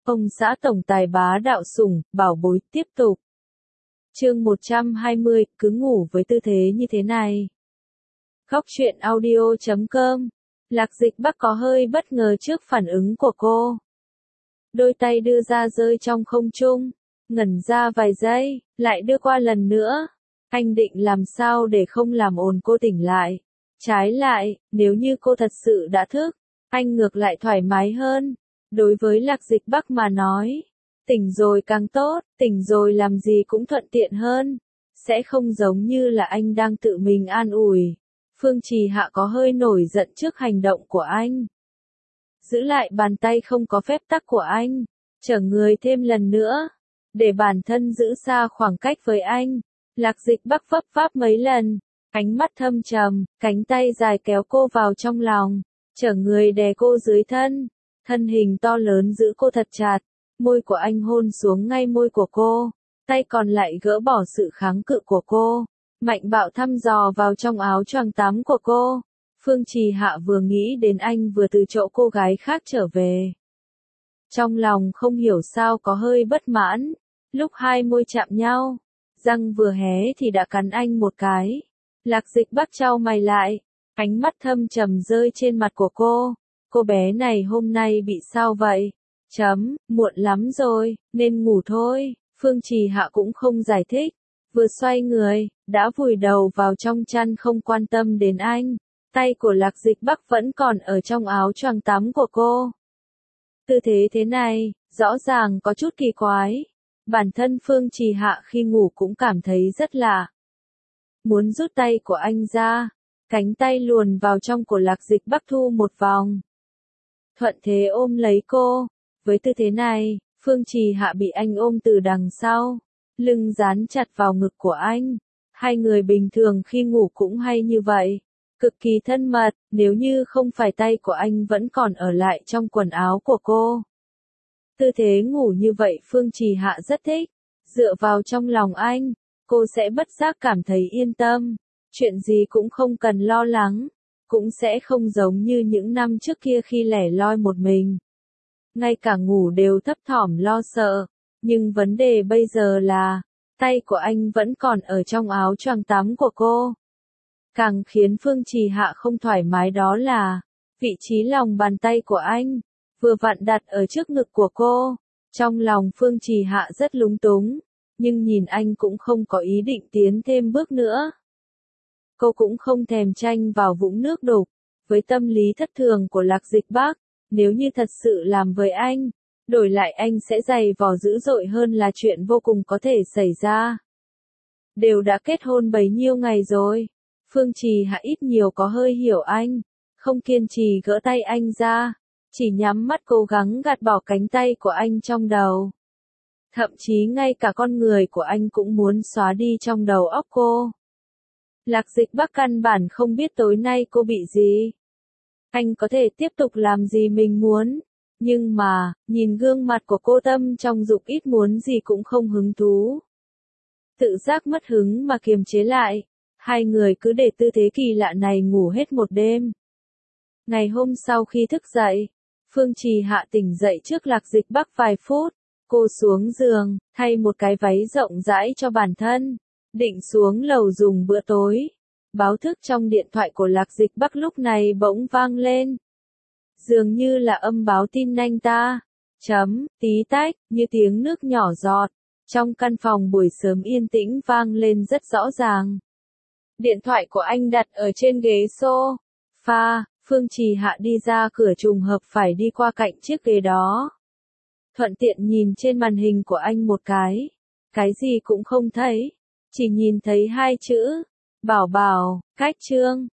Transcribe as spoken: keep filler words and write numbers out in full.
Ông xã tổng tài bá đạo sủng, bảo bối, tiếp tục. Chương một trăm hai mươi, cứ ngủ với tư thế như thế này. Góc truyện audio chấm com. Lạc Dịch Bắc có hơi bất ngờ trước phản ứng của cô. Đôi tay đưa ra rơi trong không trung, ngẩn ra vài giây, lại đưa qua lần nữa. Anh định làm sao để không làm ồn cô tỉnh lại. Trái lại, nếu như cô thật sự đã thức, anh ngược lại thoải mái hơn. Đối với Lạc Dịch Bắc mà nói, tỉnh rồi càng tốt, tỉnh rồi làm gì cũng thuận tiện hơn. Sẽ không giống như là anh đang tự mình an ủi. Phương Trì Hạ có hơi nổi giận trước hành động của anh. Giữ lại bàn tay không có phép tắc của anh, chở người thêm lần nữa, để bản thân giữ xa khoảng cách với anh. Lạc Dịch Bắc vấp váp mấy lần, ánh mắt thâm trầm, cánh tay dài kéo cô vào trong lòng, chở người đè cô dưới thân, thân hình to lớn giữ cô thật chặt, môi của anh hôn xuống ngay môi của cô, tay còn lại gỡ bỏ sự kháng cự của cô, mạnh bạo thăm dò vào trong áo choàng tắm của cô. Phương Trì Hạ vừa nghĩ đến anh vừa từ chỗ cô gái khác trở về. Trong lòng không hiểu sao có hơi bất mãn, lúc hai môi chạm nhau, răng vừa hé thì đã cắn anh một cái. Lạc Dịch Bắc chau mày lại, ánh mắt thâm trầm rơi trên mặt của cô. Cô bé này hôm nay bị sao vậy? Chấm, muộn lắm rồi, nên ngủ thôi. Phương Trì Hạ cũng không giải thích, vừa xoay người, đã vùi đầu vào trong chăn không quan tâm đến anh. Tay của Lạc Dịch Bắc vẫn còn ở trong áo choàng tắm của cô. Tư thế thế này, rõ ràng có chút kỳ quái. Bản thân Phương Trì Hạ khi ngủ cũng cảm thấy rất lạ. Muốn rút tay của anh ra, cánh tay luồn vào trong của Lạc Dịch Bắc thu một vòng. Thuận thế ôm lấy cô. Với tư thế này, Phương Trì Hạ bị anh ôm từ đằng sau, lưng dán chặt vào ngực của anh. Hai người bình thường khi ngủ cũng hay như vậy. Cực kỳ thân mật, nếu như không phải tay của anh vẫn còn ở lại trong quần áo của cô. Tư thế ngủ như vậy Phương Trì Hạ rất thích. Dựa vào trong lòng anh, cô sẽ bất giác cảm thấy yên tâm. Chuyện gì cũng không cần lo lắng. Cũng sẽ không giống như những năm trước kia khi lẻ loi một mình. Ngay cả ngủ đều thấp thỏm lo sợ. Nhưng vấn đề bây giờ là, tay của anh vẫn còn ở trong áo choàng tắm của cô. Càng khiến Phương Trì Hạ không thoải mái đó là, vị trí lòng bàn tay của anh, vừa vặn đặt ở trước ngực của cô. Trong lòng Phương Trì Hạ rất lúng túng, nhưng nhìn anh cũng không có ý định tiến thêm bước nữa. Cô cũng không thèm tranh vào vũng nước đục, với tâm lý thất thường của Lạc Dịch Bắc, nếu như thật sự làm với anh, đổi lại anh sẽ giày vò dữ dội hơn là chuyện vô cùng có thể xảy ra. Đều đã kết hôn bấy nhiêu ngày rồi. Phương Trì Hạ ít nhiều có hơi hiểu anh, không kiên trì gỡ tay anh ra, chỉ nhắm mắt cố gắng gạt bỏ cánh tay của anh trong đầu. Thậm chí ngay cả con người của anh cũng muốn xóa đi trong đầu óc cô. Lạc Dịch Bắc căn bản không biết tối nay cô bị gì. Anh có thể tiếp tục làm gì mình muốn, nhưng mà, nhìn gương mặt của cô tâm trong dục ít muốn gì cũng không hứng thú. Tự giác mất hứng mà kiềm chế lại. Hai người cứ để tư thế kỳ lạ này ngủ hết một đêm. Ngày hôm sau khi thức dậy, Phương Trì Hạ tỉnh dậy trước Lạc Dịch Bắc vài phút. Cô xuống giường, thay một cái váy rộng rãi cho bản thân, định xuống lầu dùng bữa tối. Báo thức trong điện thoại của Lạc Dịch Bắc lúc này bỗng vang lên. Dường như là âm báo tin anh ta. Chấm, tí tách, như tiếng nước nhỏ giọt. Trong căn phòng buổi sớm yên tĩnh vang lên rất rõ ràng. Điện thoại của anh đặt ở trên ghế sofa, Phương Trì Hạ đi ra cửa trùng hợp phải đi qua cạnh chiếc ghế đó. Thuận tiện nhìn trên màn hình của anh một cái. Cái gì cũng không thấy. Chỉ nhìn thấy hai chữ. Bảo Bảo, cách chương.